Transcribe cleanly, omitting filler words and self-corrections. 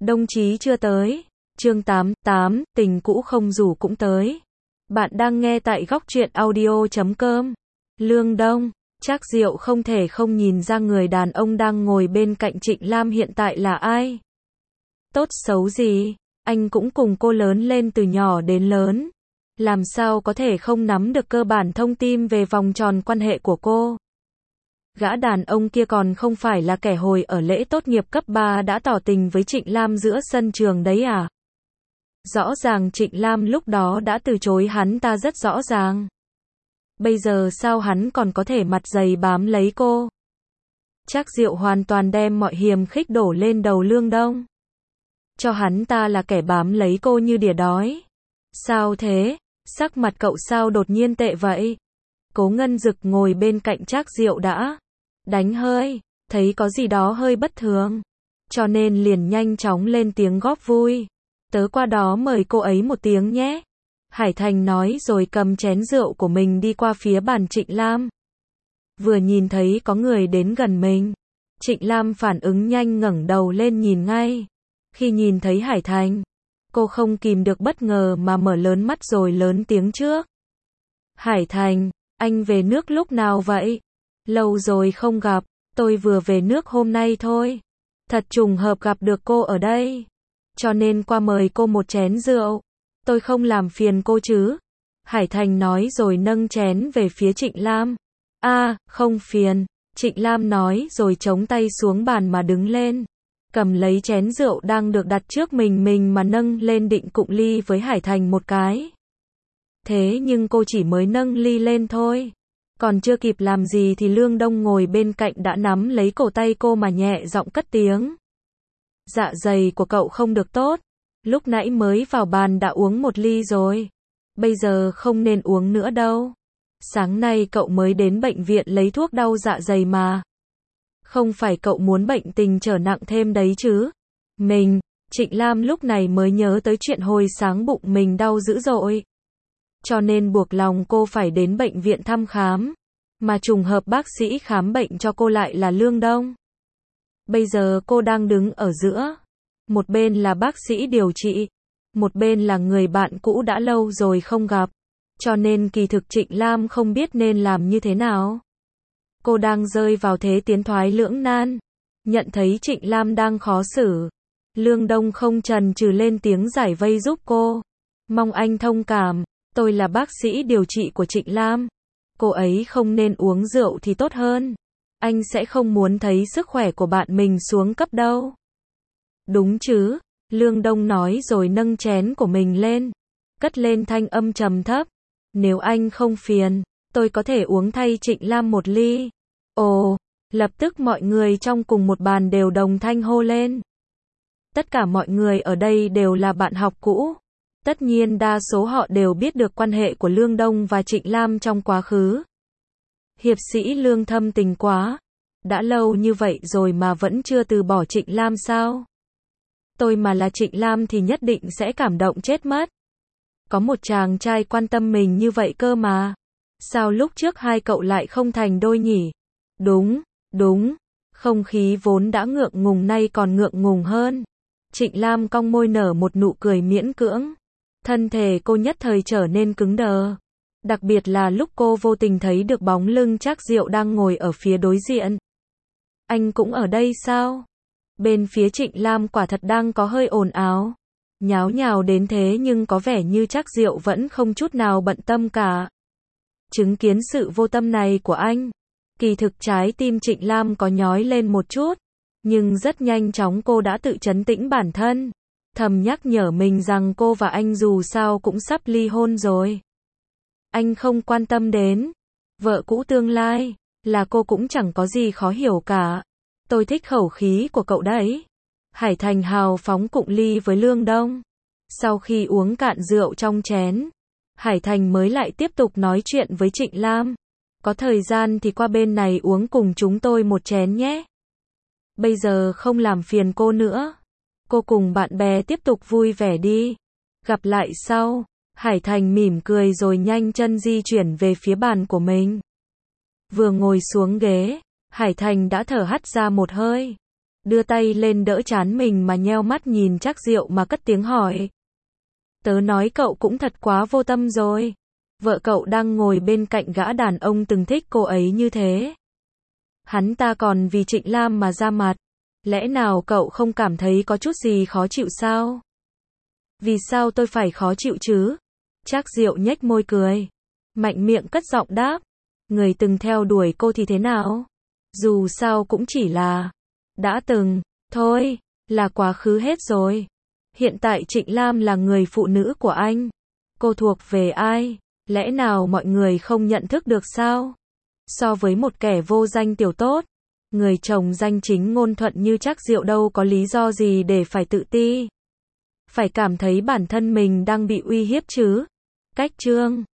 Đồng chí chưa tới. Chương 88, tình cũ không rủ cũng tới. Bạn đang nghe tại góc truyện audio.com. Lương Đông, Trác Diệu không thể không nhìn ra người đàn ông đang ngồi bên cạnh Trịnh Lam hiện tại là ai. Tốt xấu gì, anh cũng cùng cô lớn lên từ nhỏ đến lớn. Làm sao có thể không nắm được cơ bản thông tin về vòng tròn quan hệ của cô. Gã đàn ông kia còn không phải là kẻ hồi ở lễ tốt nghiệp cấp 3 đã tỏ tình với Trịnh Lam giữa sân trường đấy à? Rõ ràng Trịnh Lam lúc đó đã từ chối hắn ta rất rõ ràng. Bây giờ sao hắn còn có thể mặt dày bám lấy cô? Trác Diệu hoàn toàn đem mọi hiềm khích đổ lên đầu Lương Đông. Cho hắn ta là kẻ bám lấy cô như đỉa đói. Sao thế? Sắc mặt cậu sao đột nhiên tệ vậy? Cố Ngân Dực ngồi bên cạnh Trác Diệu đã đánh hơi, thấy có gì đó hơi bất thường. Cho nên liền nhanh chóng lên tiếng góp vui. Tớ qua đó mời cô ấy một tiếng nhé. Hải Thành nói rồi cầm chén rượu của mình đi qua phía bàn Trịnh Lam. Vừa nhìn thấy có người đến gần mình, Trịnh Lam phản ứng nhanh ngẩng đầu lên nhìn ngay. Khi nhìn thấy Hải Thành, cô không kìm được bất ngờ mà mở lớn mắt rồi lớn tiếng trước. Hải Thành, anh về nước lúc nào vậy? Lâu rồi không gặp, tôi vừa về nước hôm nay thôi. Thật trùng hợp gặp được cô ở đây. Cho nên qua mời cô một chén rượu. Tôi không làm phiền cô chứ? Hải Thành nói rồi nâng chén về phía Trịnh Lam. Không phiền. Trịnh Lam nói rồi chống tay xuống bàn mà đứng lên. Cầm lấy chén rượu đang được đặt trước mình mà nâng lên định cụng ly với Hải Thành một cái. Thế nhưng cô chỉ mới nâng ly lên thôi. Còn chưa kịp làm gì thì Lương Đông ngồi bên cạnh đã nắm lấy cổ tay cô mà nhẹ giọng cất tiếng. Dạ dày của cậu không được tốt. Lúc nãy mới vào bàn đã uống một ly rồi. Bây giờ không nên uống nữa đâu. Sáng nay cậu mới đến bệnh viện lấy thuốc đau dạ dày mà. Không phải cậu muốn bệnh tình trở nặng thêm đấy chứ? Trịnh Lam lúc này mới nhớ tới chuyện hồi sáng bụng mình đau dữ dội. Cho nên buộc lòng cô phải đến bệnh viện thăm khám. Mà trùng hợp bác sĩ khám bệnh cho cô lại là Lương Đông. Bây giờ cô đang đứng ở giữa. Một bên là bác sĩ điều trị. Một bên là người bạn cũ đã lâu rồi không gặp. Cho nên kỳ thực Trịnh Lam không biết nên làm như thế nào. Cô đang rơi vào thế tiến thoái lưỡng nan. Nhận thấy Trịnh Lam đang khó xử. Lương Đông không chần chừ lên tiếng giải vây giúp cô. Mong anh thông cảm. Tôi là bác sĩ điều trị của Trịnh Lam. Cô ấy không nên uống rượu thì tốt hơn. Anh sẽ không muốn thấy sức khỏe của bạn mình xuống cấp đâu. Đúng chứ? Lương Đông nói rồi nâng chén của mình lên. Cất lên thanh âm trầm thấp. Nếu anh không phiền, tôi có thể uống thay Trịnh Lam một ly. Ồ, lập tức mọi người trong cùng một bàn đều đồng thanh hô lên. Tất cả mọi người ở đây đều là bạn học cũ. Tất nhiên đa số họ đều biết được quan hệ của Lương Đông và Trịnh Lam trong quá khứ. Hiệp sĩ Lương thâm tình quá. Đã lâu như vậy rồi mà vẫn chưa từ bỏ Trịnh Lam sao? Tôi mà là Trịnh Lam thì nhất định sẽ cảm động chết mất. Có một chàng trai quan tâm mình như vậy cơ mà. Sao lúc trước hai cậu lại không thành đôi nhỉ? Đúng. Không khí vốn đã ngượng ngùng nay còn ngượng ngùng hơn. Trịnh Lam cong môi nở một nụ cười miễn cưỡng. Thân thể cô nhất thời trở nên cứng đờ. Đặc biệt là lúc cô vô tình thấy được bóng lưng Trác Diệu đang ngồi ở phía đối diện. Anh cũng ở đây sao? Bên phía Trịnh Lam quả thật đang có hơi ồn ào. Nháo nhào đến thế nhưng có vẻ như Trác Diệu vẫn không chút nào bận tâm cả. Chứng kiến sự vô tâm này của anh, kỳ thực trái tim Trịnh Lam có nhói lên một chút. Nhưng rất nhanh chóng cô đã tự trấn tĩnh bản thân. Thầm nhắc nhở mình rằng cô và anh dù sao cũng sắp ly hôn rồi. Anh không quan tâm đến vợ cũ tương lai, là cô cũng chẳng có gì khó hiểu cả. Tôi thích khẩu khí của cậu đấy. Hải Thành hào phóng cụng ly với Lương Đông. Sau khi uống cạn rượu trong chén, Hải Thành mới lại tiếp tục nói chuyện với Trịnh Lam. Có thời gian thì qua bên này uống cùng chúng tôi một chén nhé. Bây giờ không làm phiền cô nữa. Cô cùng bạn bè tiếp tục vui vẻ đi. Gặp lại sau. Hải Thành mỉm cười rồi nhanh chân di chuyển về phía bàn của mình. Vừa ngồi xuống ghế, Hải Thành đã thở hắt ra một hơi. đưa tay lên đỡ trán mình mà nheo mắt nhìn Trác Diệu mà cất tiếng hỏi. Tớ nói cậu cũng thật quá vô tâm rồi. Vợ cậu đang ngồi bên cạnh gã đàn ông từng thích cô ấy như thế. Hắn ta còn vì Trịnh Lam mà ra mặt. Lẽ nào cậu không cảm thấy có chút gì khó chịu sao? Vì sao tôi phải khó chịu chứ? Trác Diệu nhếch môi cười. Mạnh miệng cất giọng đáp. Người từng theo đuổi cô thì thế nào? Dù sao cũng chỉ là đã từng, thôi, là quá khứ hết rồi. Hiện tại Trịnh Lam là người phụ nữ của anh. Cô thuộc về ai? Lẽ nào mọi người không nhận thức được sao? So với một kẻ vô danh tiểu tốt, người chồng danh chính ngôn thuận như Trác Diệu đâu có lý do gì để phải tự ti. Phải cảm thấy bản thân mình đang bị uy hiếp chứ. Cách chương